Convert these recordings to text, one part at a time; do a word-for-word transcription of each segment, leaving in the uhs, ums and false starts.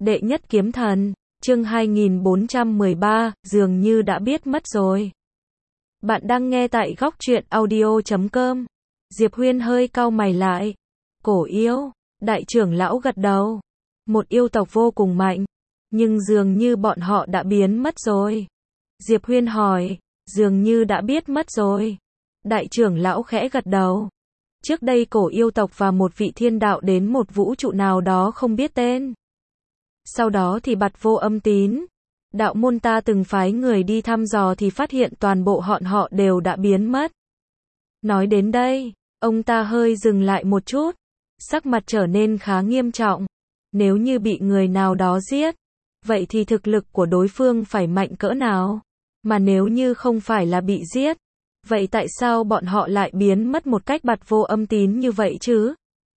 Đệ nhất kiếm thần, chương hai nghìn bốn trăm mười ba, dường như đã biết mất rồi. Bạn đang nghe tại góc truyện audio chấm com. Diệp Huyên hơi cau mày lại. Cổ yêu, đại trưởng lão gật đầu. Một yêu tộc vô cùng mạnh, nhưng dường như bọn họ đã biến mất rồi. Diệp Huyên hỏi, dường như đã biết mất rồi. Đại trưởng lão khẽ gật đầu. Trước đây cổ yêu tộc và một vị thiên đạo đến một vũ trụ nào đó không biết tên. Sau đó thì bặt vô âm tín. Đạo môn ta từng phái người đi thăm dò thì phát hiện toàn bộ bọn họ đều đã biến mất. Nói đến đây, ông ta hơi dừng lại một chút. Sắc mặt trở nên khá nghiêm trọng. Nếu như bị người nào đó giết, vậy thì thực lực của đối phương phải mạnh cỡ nào? Mà nếu như không phải là bị giết, vậy tại sao bọn họ lại biến mất một cách bặt vô âm tín như vậy chứ?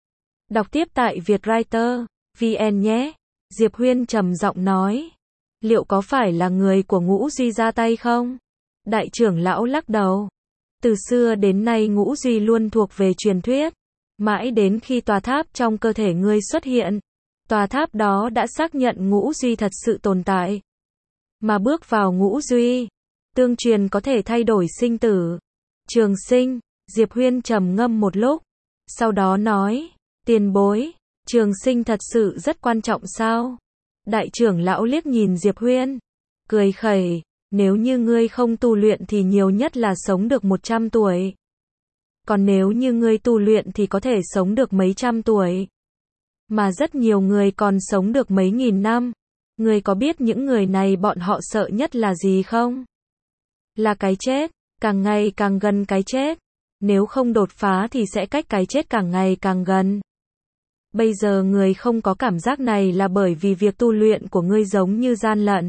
Đọc tiếp tại Vietwriter chấm vn nhé. Diệp Huyên trầm giọng nói. Liệu có phải là người của Ngũ Duy ra tay không? Đại trưởng lão lắc đầu. Từ xưa đến nay Ngũ Duy luôn thuộc về truyền thuyết. Mãi đến khi tòa tháp trong cơ thể ngươi xuất hiện, tòa tháp đó đã xác nhận Ngũ Duy thật sự tồn tại. Mà bước vào Ngũ Duy, tương truyền có thể thay đổi sinh tử. Trường sinh, Diệp Huyên trầm ngâm một lúc. Sau đó nói, tiền bối, trường sinh thật sự rất quan trọng sao? Đại trưởng lão liếc nhìn Diệp Huyên, cười khẩy, nếu như ngươi không tu luyện thì nhiều nhất là sống được một trăm tuổi. Còn nếu như ngươi tu luyện thì có thể sống được mấy trăm tuổi. Mà rất nhiều người còn sống được mấy nghìn năm. Ngươi có biết những người này bọn họ sợ nhất là gì không? Là cái chết, càng ngày càng gần cái chết. Nếu không đột phá thì sẽ cách cái chết càng ngày càng gần. Bây giờ ngươi không có cảm giác này là bởi vì việc tu luyện của ngươi giống như gian lận.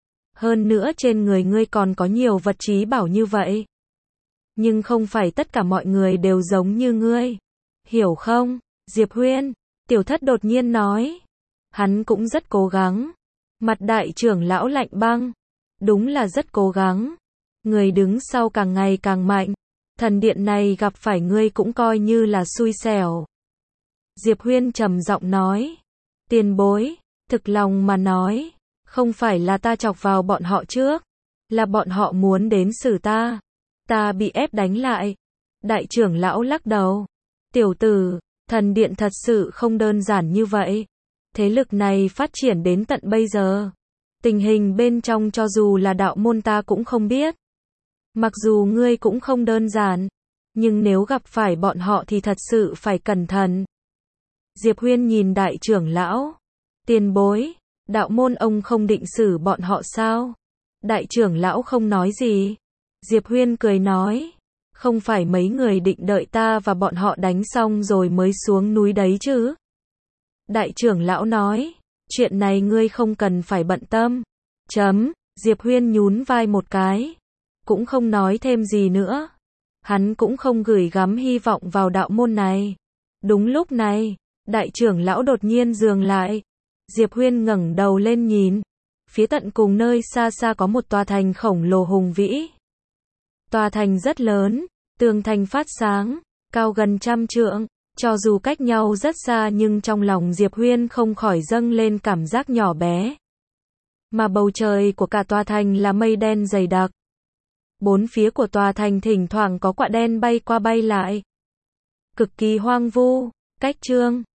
Hơn nữa trên người ngươi còn có nhiều vật trí bảo như vậy. Nhưng không phải tất cả mọi người đều giống như ngươi. Hiểu không? Diệp Huyên, tiểu thất đột nhiên nói. Hắn cũng rất cố gắng. Mặt đại trưởng lão lạnh băng. Đúng là rất cố gắng. Người đứng sau càng ngày càng mạnh. Thần điện này gặp phải ngươi cũng coi như là xui xẻo. Diệp Huyên trầm giọng nói. Tiền bối, thực lòng mà nói, không phải là ta chọc vào bọn họ trước, là bọn họ muốn đến xử ta. Ta bị ép đánh lại. Đại trưởng lão lắc đầu. Tiểu tử, thần điện thật sự không đơn giản như vậy. Thế lực này phát triển đến tận bây giờ. Tình hình bên trong cho dù là đạo môn ta cũng không biết. Mặc dù ngươi cũng không đơn giản, nhưng nếu gặp phải bọn họ thì thật sự phải cẩn thận. Diệp Huyên nhìn đại trưởng lão. Tiền bối, đạo môn ông không định xử bọn họ sao? Đại trưởng lão không nói gì. Diệp Huyên cười nói. Không phải mấy người định đợi ta và bọn họ đánh xong rồi mới xuống núi đấy chứ? Đại trưởng lão nói. Chuyện này ngươi không cần phải bận tâm. Chấm, Diệp Huyên nhún vai một cái. Cũng không nói thêm gì nữa. Hắn cũng không gửi gắm hy vọng vào đạo môn này. Đúng lúc này, đại trưởng lão đột nhiên dừng lại. Diệp Huyên ngẩng đầu lên nhìn. Phía tận cùng nơi xa xa có một tòa thành khổng lồ hùng vĩ. Tòa thành rất lớn, tường thành phát sáng, cao gần trăm trượng. Cho dù cách nhau rất xa nhưng trong lòng Diệp Huyên không khỏi dâng lên cảm giác nhỏ bé. Mà bầu trời của cả tòa thành là mây đen dày đặc. Bốn phía của tòa thành thỉnh thoảng có quạ đen bay qua bay lại. Cực kỳ hoang vu. Cách chương